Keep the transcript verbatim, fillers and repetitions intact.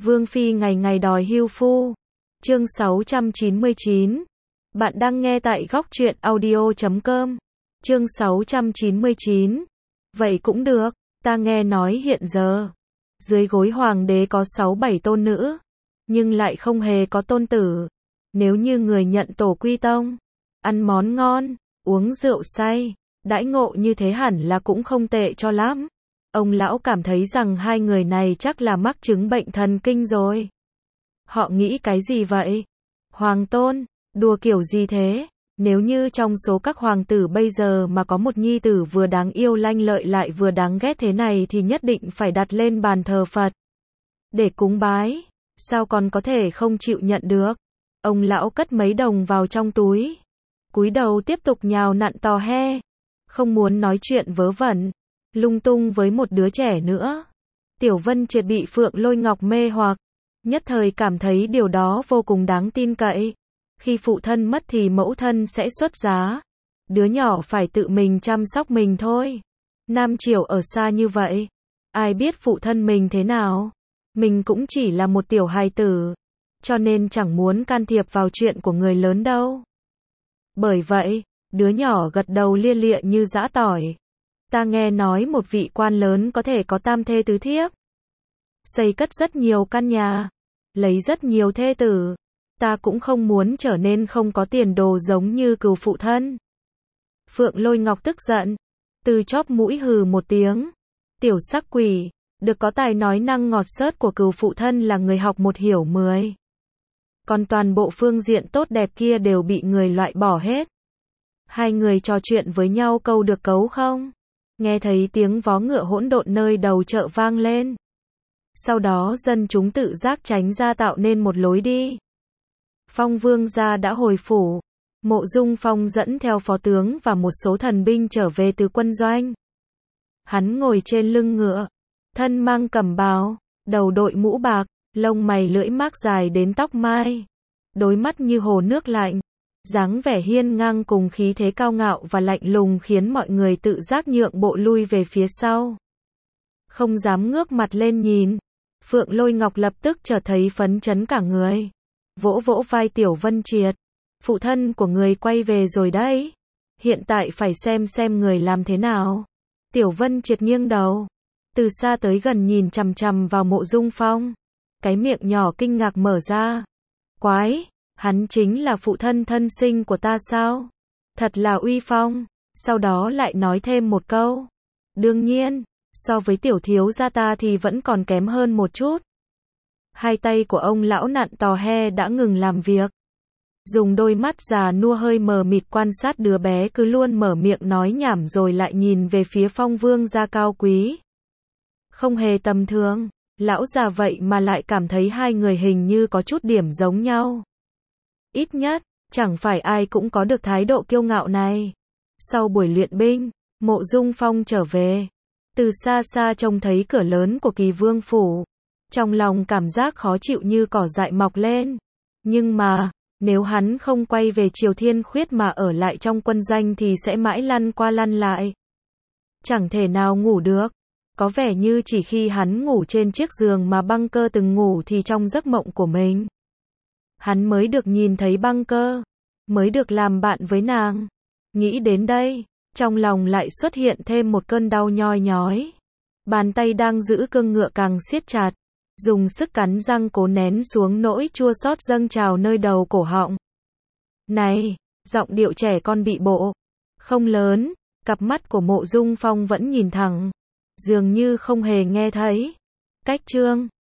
Vương Phi ngày ngày đòi hưu phu. Chương sáu trăm chín mươi chín. Bạn đang nghe tại góc truyện audio chấm com. Chương sáu trăm chín mươi chín. Vậy cũng được, ta nghe nói hiện giờ dưới gối hoàng đế có sáu bảy tôn nữ, nhưng lại không hề có tôn tử. Nếu như người nhận tổ quy tông, ăn món ngon, uống rượu say, đãi ngộ như thế hẳn là cũng không tệ cho lắm. Ông lão cảm thấy rằng hai người này chắc là mắc chứng bệnh thần kinh rồi. Họ nghĩ cái gì vậy? Hoàng tôn, đùa kiểu gì thế? Nếu như trong số các hoàng tử bây giờ mà có một nhi tử vừa đáng yêu lanh lợi lại vừa đáng ghét thế này thì nhất định phải đặt lên bàn thờ Phật để cúng bái. Sao còn có thể không chịu nhận được? Ông lão cất mấy đồng vào trong túi, cúi đầu tiếp tục nhào nặn tò he, không muốn nói chuyện vớ vẩn lung tung với một đứa trẻ nữa. Tiểu Vân Triệt bị Phượng Lôi Ngọc mê hoặc, nhất thời cảm thấy điều đó vô cùng đáng tin cậy. Khi phụ thân mất thì mẫu thân sẽ xuất giá, đứa nhỏ phải tự mình chăm sóc mình thôi. Nam Triều ở xa như vậy, ai biết phụ thân mình thế nào? Mình cũng chỉ là một tiểu hài tử, cho nên chẳng muốn can thiệp vào chuyện của người lớn đâu. Bởi vậy, đứa nhỏ gật đầu lia lịa như giã tỏi. Ta nghe nói một vị quan lớn có thể có tam thê tứ thiếp, xây cất rất nhiều căn nhà, lấy rất nhiều thê tử. Ta cũng không muốn trở nên không có tiền đồ giống như cừu phụ thân. Phượng Lôi Ngọc tức giận, từ chóp mũi hừ một tiếng. Tiểu sắc quỷ, được có tài nói năng ngọt xớt của cừu phụ thân là người học một hiểu mười. Còn toàn bộ phương diện tốt đẹp kia đều bị người loại bỏ hết. Hai người trò chuyện với nhau câu được cấu không? Nghe thấy tiếng vó ngựa hỗn độn nơi đầu chợ vang lên. Sau đó dân chúng tự giác tránh ra tạo nên một lối đi. Phong Vương gia đã hồi phủ. Mộ Dung Phong dẫn theo phó tướng và một số thần binh trở về từ quân doanh. Hắn ngồi trên lưng ngựa, thân mang cẩm bào, đầu đội mũ bạc, lông mày lưỡi mác dài đến tóc mai, đôi mắt như hồ nước lạnh, dáng vẻ hiên ngang cùng khí thế cao ngạo và lạnh lùng khiến mọi người tự giác nhượng bộ lui về phía sau, không dám ngước mặt lên nhìn. Phượng Lôi Ngọc lập tức chợt thấy phấn chấn cả người, vỗ vỗ vai Tiểu Vân Triệt. Phụ thân của người quay về rồi đấy. Hiện tại phải xem xem người làm thế nào. Tiểu Vân Triệt nghiêng đầu, từ xa tới gần nhìn chằm chằm vào Mộ Dung Phong. Cái miệng nhỏ kinh ngạc mở ra. Quái, hắn chính là phụ thân thân sinh của ta sao? Thật là uy phong. Sau đó lại nói thêm một câu. Đương nhiên, so với tiểu thiếu gia ta thì vẫn còn kém hơn một chút. Hai tay của ông lão nặn tò he đã ngừng làm việc. Dùng đôi mắt già nua hơi mờ mịt quan sát đứa bé cứ luôn mở miệng nói nhảm rồi lại nhìn về phía Phong Vương gia cao quý. Không hề tầm thường, lão già vậy mà lại cảm thấy hai người hình như có chút điểm giống nhau. Ít nhất, chẳng phải ai cũng có được thái độ kiêu ngạo này. Sau buổi luyện binh, Mộ Dung Phong trở về. Từ xa xa trông thấy cửa lớn của Kỳ Vương phủ. Trong lòng cảm giác khó chịu như cỏ dại mọc lên. Nhưng mà, nếu hắn không quay về Triều Thiên Khuyết mà ở lại trong quân doanh thì sẽ mãi lăn qua lăn lại. Chẳng thể nào ngủ được. Có vẻ như chỉ khi hắn ngủ trên chiếc giường mà Băng Cơ từng ngủ thì trong giấc mộng của mình, hắn mới được nhìn thấy Băng Cơ, mới được làm bạn với nàng. Nghĩ đến đây, trong lòng lại xuất hiện thêm một cơn đau nhoi nhói. Bàn tay đang giữ cương ngựa càng siết chặt, dùng sức cắn răng cố nén xuống nỗi chua xót dâng trào nơi đầu cổ họng. Này, giọng điệu trẻ con bị bộ, không lớn, cặp mắt của Mộ Dung Phong vẫn nhìn thẳng, dường như không hề nghe thấy. Cách chương